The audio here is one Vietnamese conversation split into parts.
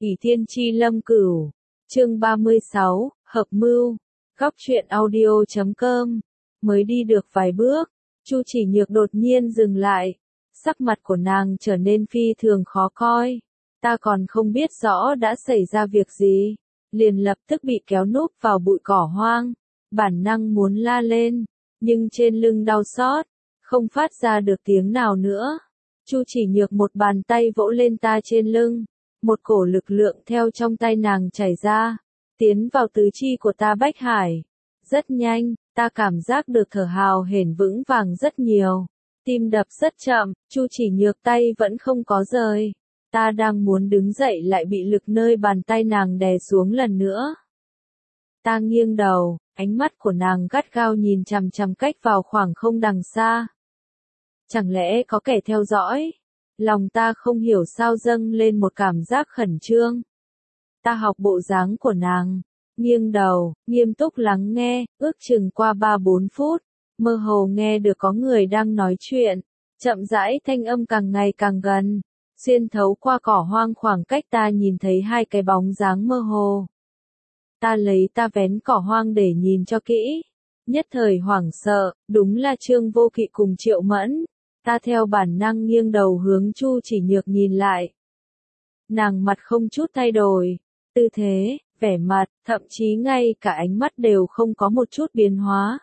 ỷ thiên chi lâm cửu, chương 36, hợp mưu, góc truyện audio.com, mới đi được vài bước, Chu Chỉ Nhược đột nhiên dừng lại, sắc mặt của nàng trở nên phi thường khó coi, ta còn không biết rõ đã xảy ra việc gì, liền lập tức bị kéo núp vào bụi cỏ hoang, bản năng muốn la lên, nhưng trên lưng đau xót, không phát ra được tiếng nào nữa. Chu Chỉ Nhược một bàn tay vỗ lên ta trên lưng, một cổ lực lượng theo trong tay nàng chảy ra, tiến vào tứ chi của ta bách hải. Rất nhanh, ta cảm giác được thở hào hển vững vàng rất nhiều, tim đập rất chậm, Chu Chỉ Nhược tay vẫn không có rời. Ta đang muốn đứng dậy lại bị lực nơi bàn tay nàng đè xuống lần nữa. Ta nghiêng đầu, ánh mắt của nàng gắt gao nhìn chằm chằm cách vào khoảng không đằng xa. Chẳng lẽ có kẻ theo dõi? Lòng ta không hiểu sao dâng lên một cảm giác khẩn trương. Ta học bộ dáng của nàng, nghiêng đầu, nghiêm túc lắng nghe, ước chừng qua 3-4 phút, mơ hồ nghe được có người đang nói chuyện, chậm rãi thanh âm càng ngày càng gần, xuyên thấu qua cỏ hoang khoảng cách ta nhìn thấy hai cái bóng dáng mơ hồ. Ta lấy ta vén cỏ hoang để nhìn cho kỹ, nhất thời hoảng sợ, đúng là Trương Vô Kỵ cùng Triệu Mẫn. Ta theo bản năng nghiêng đầu hướng Chu Chỉ Nhược nhìn lại. Nàng mặt không chút thay đổi, tư thế, vẻ mặt, thậm chí ngay cả ánh mắt đều không có một chút biến hóa.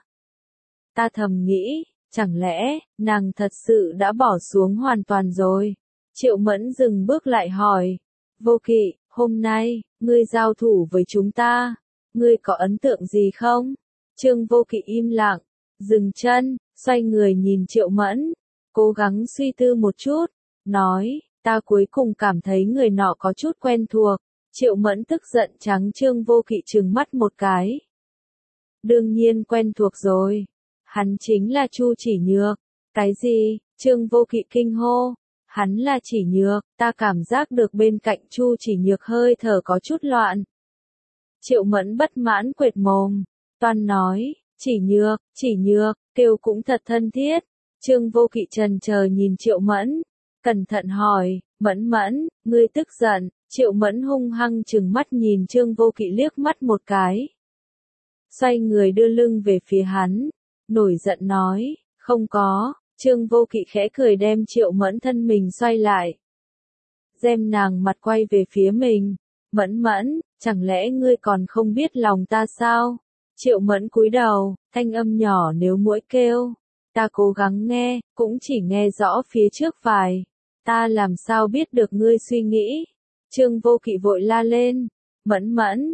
Ta thầm nghĩ, chẳng lẽ, nàng thật sự đã bỏ xuống hoàn toàn rồi? Triệu Mẫn dừng bước lại hỏi, Vô Kỵ, hôm nay, ngươi giao thủ với chúng ta, ngươi có ấn tượng gì không? Trương Vô Kỵ im lặng, dừng chân, xoay người nhìn Triệu Mẫn. Cố gắng suy tư một chút, nói, ta cuối cùng cảm thấy người nọ có chút quen thuộc. Triệu Mẫn tức giận trắng Trương Vô Kỵ trừng mắt một cái. Đương nhiên quen thuộc rồi, hắn chính là Chu Chỉ Nhược. Cái gì? Trương Vô Kỵ kinh hô, hắn là Chỉ Nhược, ta cảm giác được bên cạnh Chu Chỉ Nhược hơi thở có chút loạn. Triệu Mẫn bất mãn quệt mồm, toan nói, Chỉ Nhược, kêu cũng thật thân thiết. Trương Vô Kỵ chần chờ nhìn Triệu Mẫn, cẩn thận hỏi, Mẫn, ngươi tức giận? Triệu Mẫn hung hăng trừng mắt nhìn Trương Vô Kỵ liếc mắt một cái. Xoay người đưa lưng về phía hắn, nổi giận nói, không có. Trương Vô Kỵ khẽ cười đem Triệu Mẫn thân mình xoay lại. Đem nàng mặt quay về phía mình, Mẫn, chẳng lẽ ngươi còn không biết lòng ta sao? Triệu Mẫn cúi đầu, thanh âm nhỏ nếu muỗi kêu. Ta cố gắng nghe, cũng chỉ nghe rõ phía trước vài. Ta làm sao biết được ngươi suy nghĩ? Trương Vô Kỵ vội la lên. Mẫn,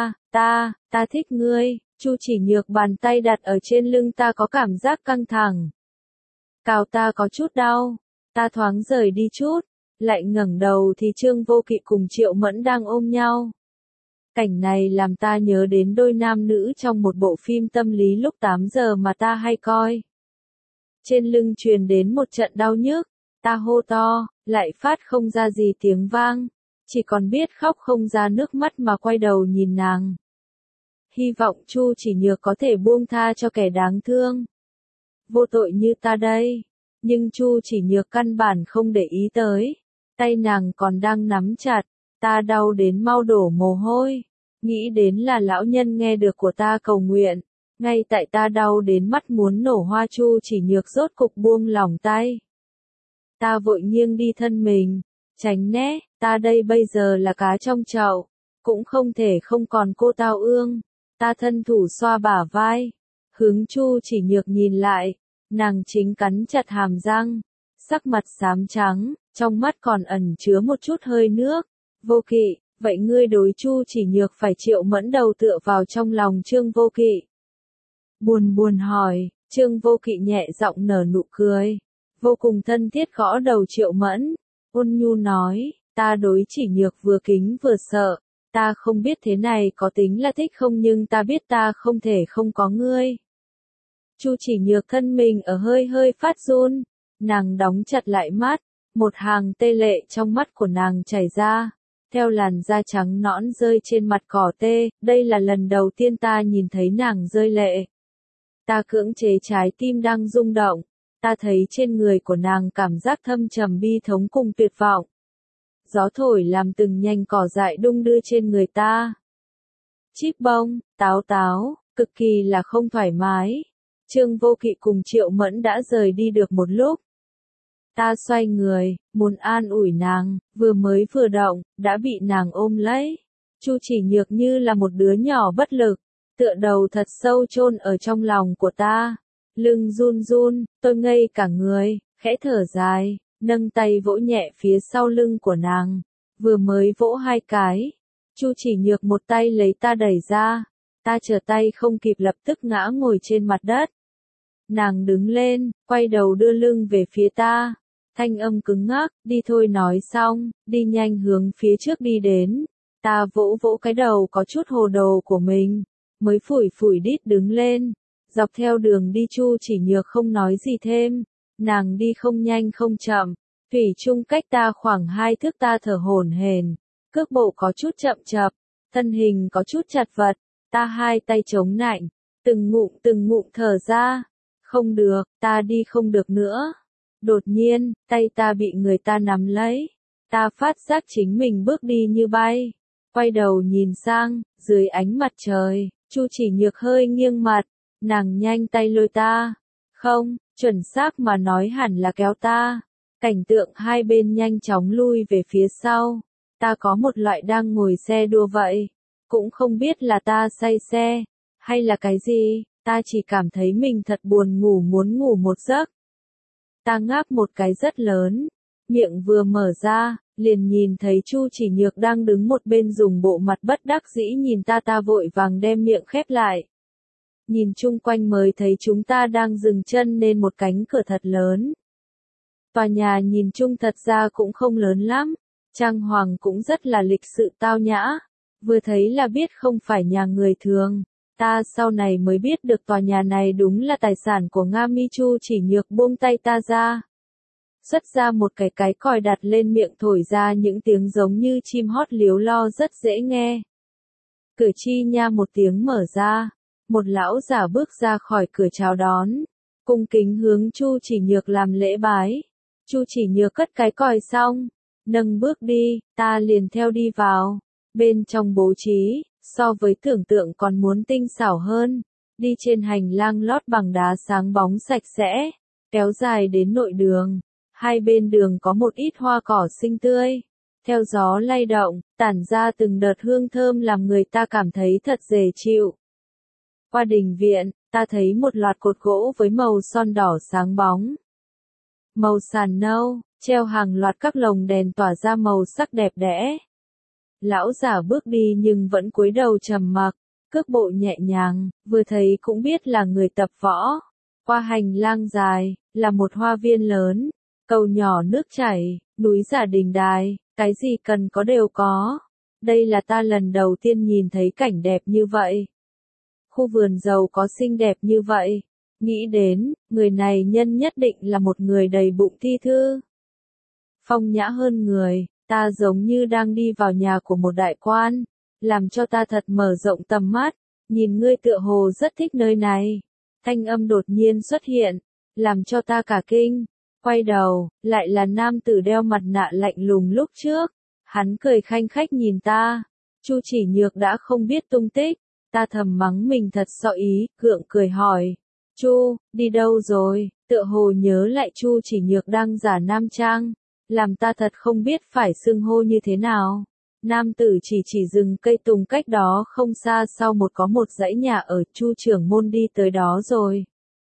ta thích ngươi. Chu Chỉ Nhược bàn tay đặt ở trên lưng ta có cảm giác căng thẳng. Cào ta có chút đau. Ta thoáng rời đi chút. Lại ngẩng đầu thì Trương Vô Kỵ cùng Triệu Mẫn đang ôm nhau. Cảnh này làm ta nhớ đến đôi nam nữ trong một bộ phim tâm lý lúc 8 giờ mà ta hay coi. Trên lưng truyền đến một trận đau nhức, ta hô to, lại phát không ra gì tiếng vang, chỉ còn biết khóc không ra nước mắt mà quay đầu nhìn nàng. Hy vọng Chu Chỉ Nhược có thể buông tha cho kẻ đáng thương. Vô tội như ta đây, nhưng Chu Chỉ Nhược căn bản không để ý tới, tay nàng còn đang nắm chặt, ta đau đến mau đổ mồ hôi, nghĩ đến là lão nhân nghe được của ta cầu nguyện. Ngay tại ta đau đến mắt muốn nổ hoa Chu Chỉ Nhược rốt cục buông lỏng tay. Ta vội nghiêng đi thân mình, tránh né, ta đây bây giờ là cá trong chậu, cũng không thể không còn cô tao ương. Ta thân thủ xoa bả vai, hướng Chu Chỉ Nhược nhìn lại, nàng chính cắn chặt hàm răng, sắc mặt xám trắng, trong mắt còn ẩn chứa một chút hơi nước. Vô Kỵ, vậy ngươi đối Chu Chỉ Nhược phải Triệu Mẫn đầu tựa vào trong lòng Trương Vô Kỵ. Buồn hỏi, Trương Vô Kỵ nhẹ giọng nở nụ cười, vô cùng thân thiết gõ đầu Triệu Mẫn, ôn nhu nói, ta đối Chỉ Nhược vừa kính vừa sợ, ta không biết thế này có tính là thích không nhưng ta biết ta không thể không có ngươi. Chu Chỉ Nhược thân mình ở hơi phát run, nàng đóng chặt lại mắt, một hàng tê lệ trong mắt của nàng chảy ra, theo làn da trắng nõn rơi trên mặt cỏ tê, đây là lần đầu tiên ta nhìn thấy nàng rơi lệ. Ta cưỡng chế trái tim đang rung động, ta thấy trên người của nàng cảm giác thâm trầm bi thống cùng tuyệt vọng. gió thổi làm từng nhành cỏ dại đung đưa trên người ta. Chíp bông, táo táo, cực kỳ là không thoải mái. Trương Vô Kỵ cùng Triệu Mẫn đã rời đi được một lúc. Ta xoay người, muốn an ủi nàng, vừa động, đã bị nàng ôm lấy. Chu Chỉ Nhược như là một đứa nhỏ bất lực, tựa đầu thật sâu chôn ở trong lòng của ta. Lưng run run, tôi ngây cả người, khẽ thở dài, nâng tay vỗ nhẹ phía sau lưng của nàng. Vừa mới vỗ 2 cái, Chu Chỉ Nhược một tay lấy ta đẩy ra, ta trở tay không kịp lập tức ngã ngồi trên mặt đất. Nàng đứng lên, quay đầu đưa lưng về phía ta, thanh âm cứng ngắc, đi thôi nói xong, đi nhanh hướng phía trước đi đến. Ta vỗ vỗ cái đầu có chút hồ đồ của mình, mới phủi phủi đít đứng lên. Dọc theo đường đi Chu Chỉ Nhược không nói gì thêm, nàng đi không nhanh không chậm, thủy chung cách ta khoảng 2 thước, ta thở hổn hển, cước bộ có chút chậm chập, thân hình có chút chật vật, ta 2 tay chống nạnh, từng ngụm thở ra. Không được, ta đi không được nữa. Đột nhiên, tay ta bị người ta nắm lấy, ta phát giác chính mình bước đi như bay. Quay đầu nhìn sang, dưới ánh mặt trời, Chu Chỉ Nhược hơi nghiêng mặt, nàng nhanh tay lôi ta. Không, chuẩn xác mà nói hẳn là kéo ta. Cảnh tượng hai bên nhanh chóng lui về phía sau. Ta có một loại đang ngồi xe đua vậy. Cũng không biết là ta say xe, hay là cái gì, ta chỉ cảm thấy mình thật buồn ngủ, muốn ngủ một giấc. Ta ngáp một cái rất lớn, miệng vừa mở ra, liền nhìn thấy Chu Chỉ Nhược đang đứng một bên dùng bộ mặt bất đắc dĩ nhìn ta. Ta vội vàng đem miệng khép lại. Nhìn chung quanh mới thấy chúng ta đang dừng chân nên một cánh cửa thật lớn. Tòa nhà nhìn chung thật ra cũng không lớn lắm, trang hoàng cũng rất là lịch sự tao nhã, vừa thấy là biết không phải nhà người thường. Ta sau này mới biết được tòa nhà này đúng là tài sản của Nga Mi. Chu Chỉ Nhược buông tay ta ra, xuất ra một cái còi đặt lên miệng thổi ra những tiếng giống như chim hót líu lo rất dễ nghe. Cửa chi nha một tiếng mở ra, một lão giả bước ra khỏi cửa chào đón, cung kính hướng Chu Chỉ Nhược làm lễ bái. Chu Chỉ Nhược cất cái còi xong, nâng bước đi, ta liền theo đi vào. Bên trong bố trí, so với tưởng tượng còn muốn tinh xảo hơn. Đi trên hành lang lót bằng đá sáng bóng sạch sẽ, kéo dài đến nội đường. Hai bên đường có một ít hoa cỏ xinh tươi, theo gió lay động, tản ra từng đợt hương thơm làm người ta cảm thấy thật dễ chịu. Qua đình viện, ta thấy một loạt cột gỗ với màu son đỏ sáng bóng. Màu sàn nâu, treo hàng loạt các lồng đèn tỏa ra màu sắc đẹp đẽ. Lão giả bước đi nhưng vẫn cúi đầu trầm mặc, cước bộ nhẹ nhàng, vừa thấy cũng biết là người tập võ. Qua hành lang dài, là một hoa viên lớn, cầu nhỏ nước chảy, núi giả đình đài, cái gì cần có đều có. Đây là ta lần đầu tiên nhìn thấy cảnh đẹp như vậy. Khu vườn giàu có xinh đẹp như vậy. Nghĩ đến, người này nhân nhất định là một người đầy bụng thi thư. Phong nhã hơn người, ta giống như đang đi vào nhà của một đại quan, làm cho ta thật mở rộng tầm mắt. Nhìn ngươi tựa hồ rất thích nơi này. Thanh âm đột nhiên xuất hiện, làm cho ta cả kinh. Quay đầu, lại là nam tử đeo mặt nạ lạnh lùng lúc trước. Hắn cười khanh khách nhìn ta. Chu Chỉ Nhược đã không biết tung tích. Ta thầm mắng mình thật xọ ý, gượng cười hỏi. Chu, đi đâu rồi? Tựa hồ nhớ lại Chu Chỉ Nhược đang giả nam trang. Làm ta thật không biết phải xưng hô như thế nào. Nam tử chỉ rừng cây tùng cách đó không xa, sau có một dãy nhà ở. Chu trưởng môn đi tới đó rồi.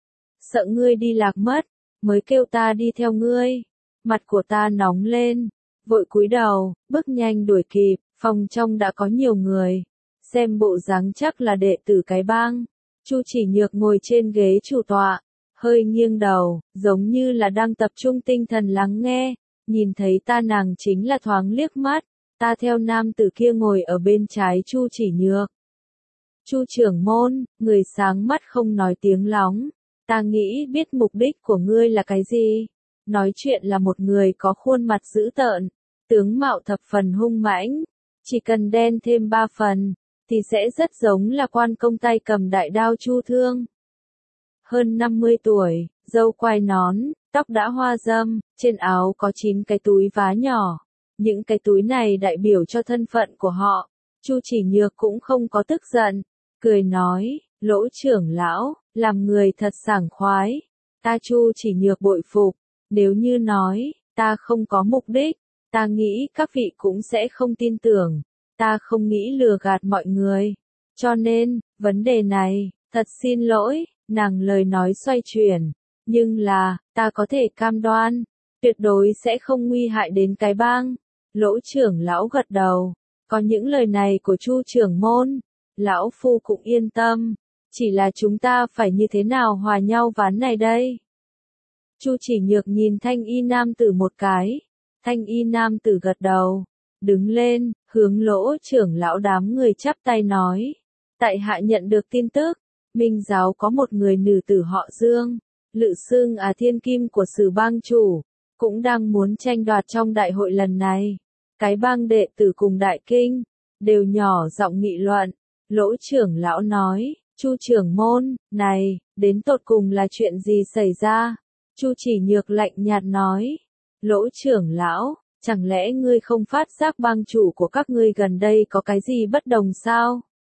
Sợ ngươi đi lạc mất, mới kêu ta đi theo ngươi. Mặt của ta nóng lên, vội cúi đầu, bước nhanh đuổi kịp. Phòng trong đã có nhiều người, xem bộ dáng chắc là đệ tử cái bang. Chu Chỉ Nhược ngồi trên ghế chủ tọa, hơi nghiêng đầu, giống như là đang tập trung tinh thần lắng nghe. Nhìn thấy ta nàng chính là thoáng liếc mắt, ta theo nam tử kia ngồi ở bên trái Chu Chỉ Nhược. Chu trưởng môn, người sáng mắt không nói tiếng lóng. Ta nghĩ biết mục đích của ngươi là cái gì. Nói chuyện là một người có khuôn mặt dữ tợn, tướng mạo thập phần hung mãnh. Chỉ cần đen thêm 3 phần, thì sẽ rất giống là quan công tay cầm đại đao Chu Thương. Hơn 50 tuổi, râu quai nón, tóc đã hoa râm, trên áo có 9 cái túi vá nhỏ. Những cái túi này đại biểu cho thân phận của họ. Chu Chỉ Nhược cũng không có tức giận, cười nói, Lỗ trưởng lão, làm người thật sảng khoái. Ta Chu Chỉ Nhược bội phục, nếu như nói, ta không có mục đích, ta nghĩ các vị cũng sẽ không tin tưởng, ta không nghĩ lừa gạt mọi người. Cho nên, vấn đề này, thật xin lỗi, nàng lời nói xoay chuyển, nhưng là, ta có thể cam đoan, tuyệt đối sẽ không nguy hại đến cái bang. Lỗ trưởng lão gật đầu, có những lời này của Chu trưởng môn, lão phu cũng yên tâm, chỉ là chúng ta phải như thế nào hòa nhau ván này đây? Chu Chỉ Nhược nhìn thanh y nam tử một cái, thanh y nam tử gật đầu, đứng lên, hướng Lỗ trưởng lão đám người chắp tay nói, tại hạ nhận được tin tức, Minh giáo có một người nữ tử họ Dương, lự xưng thiên kim của Sử bang chủ, cũng đang muốn tranh đoạt trong đại hội lần này. Cái bang đệ tử cùng đại kinh, đều nhỏ giọng nghị luận. Lỗ trưởng lão nói, Chu trưởng môn, này, đến tột cùng là chuyện gì xảy ra? Chu Chỉ Nhược lạnh nhạt nói, Lỗ trưởng lão, chẳng lẽ ngươi không phát giác bang chủ của các ngươi gần đây có cái gì bất đồng sao?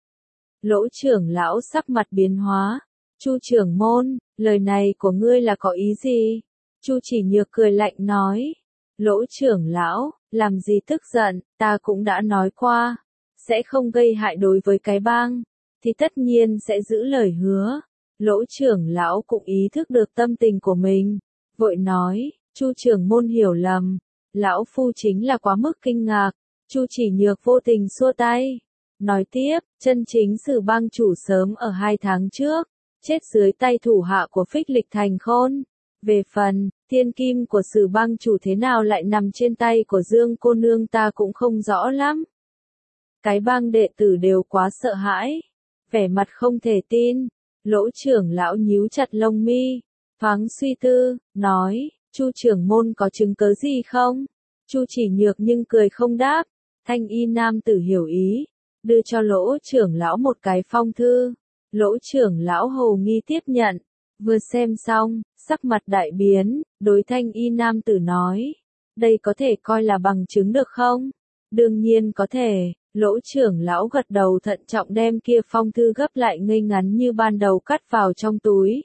Lỗ trưởng lão sắc mặt biến hóa, Chu trưởng môn, lời này của ngươi là có ý gì? Chu Chỉ Nhược cười lạnh nói, Lỗ trưởng lão, làm gì tức giận, ta cũng đã nói qua, sẽ không gây hại đối với cái bang, thì tất nhiên sẽ giữ lời hứa. Lỗ trưởng lão cũng ý thức được tâm tình của mình, vội nói, Chu trưởng môn hiểu lầm, lão phu chính là quá mức kinh ngạc. Chu Chỉ Nhược vô tình xua tay, nói tiếp, chân chính Sử bang chủ sớm ở 2 tháng trước, chết dưới tay thủ hạ của Phích Lịch Thành Khôn. Về phần, thiên kim của Sử bang chủ thế nào lại nằm trên tay của Dương cô nương ta cũng không rõ lắm. Cái bang đệ tử đều quá sợ hãi, vẻ mặt không thể tin. Lỗ trưởng lão nhíu chặt lông mi, thoáng suy tư, nói, Chu trưởng môn có chứng cớ gì không? Chu Chỉ Nhược nhưng cười không đáp. Thanh y nam tử hiểu ý, đưa cho Lỗ trưởng lão một cái phong thư. Lỗ trưởng lão hầu nghi tiếp nhận, vừa xem xong, sắc mặt đại biến, đối thanh y nam tử nói, đây có thể coi là bằng chứng được không? Đương nhiên có thể. Lỗ trưởng lão gật đầu thận trọng đem kia phong thư gấp lại ngây ngắn như ban đầu cắt vào trong túi.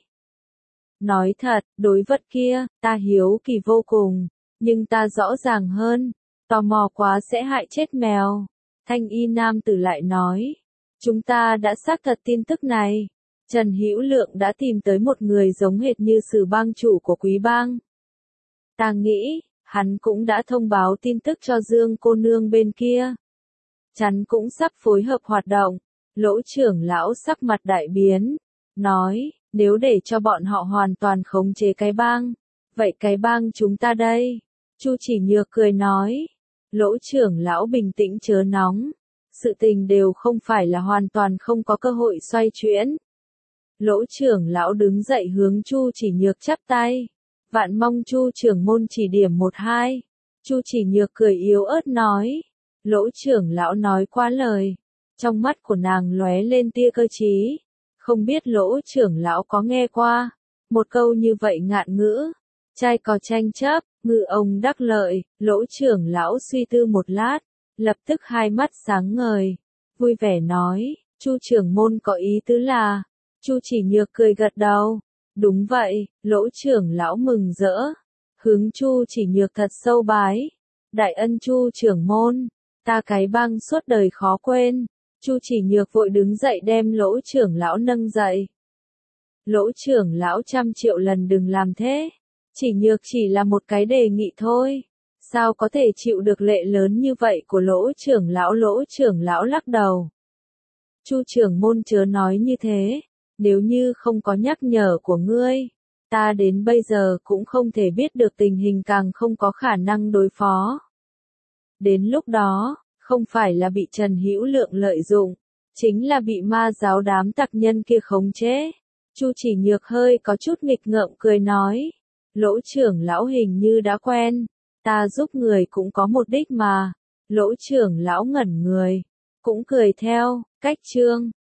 Nói thật, đối vật kia, ta hiếu kỳ vô cùng, nhưng ta rõ ràng hơn, tò mò quá sẽ hại chết mèo. Thanh y nam tử lại nói, chúng ta đã xác thật tin tức này. Trần Hữu Lượng đã tìm tới một người giống hệt như Sử bang chủ của Quý bang. Ta nghĩ, hắn cũng đã thông báo tin tức cho Dương cô nương bên kia. Chắn cũng sắp phối hợp hoạt động. Lỗ trưởng lão sắc mặt đại biến, nói, nếu để cho bọn họ hoàn toàn khống chế cái bang, vậy cái bang chúng ta đây? Chu Chỉ Nhược cười nói, Lỗ trưởng lão bình tĩnh chớ nóng, sự tình đều không phải là hoàn toàn không có cơ hội xoay chuyển. Lỗ trưởng lão đứng dậy hướng Chu Chỉ Nhược chắp tay, vạn mong Chu trưởng môn chỉ điểm 1-2. Chu Chỉ Nhược cười yếu ớt nói, Lỗ trưởng lão nói quá lời, trong mắt của nàng lóe lên tia cơ trí, không biết Lỗ trưởng lão có nghe qua một câu như vậy ngạn ngữ, trai có tranh chấp, ngư ông đắc lợi. Lỗ trưởng lão suy tư một lát, lập tức hai mắt sáng ngời, vui vẻ nói, Chu trưởng môn có ý tứ là? Chu Chỉ Nhược cười gật đầu, đúng vậy. Lỗ trưởng lão mừng rỡ, hướng Chu Chỉ Nhược thật sâu bái, đại ân Chu trưởng môn, ta cái bang suốt đời khó quên. Chu Chỉ Nhược vội đứng dậy đem Lỗ trưởng lão nâng dậy. Lỗ trưởng lão 100 triệu lần đừng làm thế, Chỉ Nhược chỉ là một cái đề nghị thôi, sao có thể chịu được lệ lớn như vậy của Lỗ trưởng lão? Lỗ trưởng lão lắc đầu, Chu trưởng môn chớ nói như thế, nếu như không có nhắc nhở của ngươi, ta đến bây giờ cũng không thể biết được tình hình, càng không có khả năng đối phó. Đến lúc đó, không phải là bị Trần Hữu Lượng lợi dụng, chính là bị ma giáo đám tặc nhân kia khống chế. Chu Chỉ Nhược hơi có chút nghịch ngợm cười nói, Lỗ trưởng lão hình như đã quen, ta giúp người cũng có mục đích mà. Lỗ trưởng lão ngẩn người, cũng cười theo, cách chương.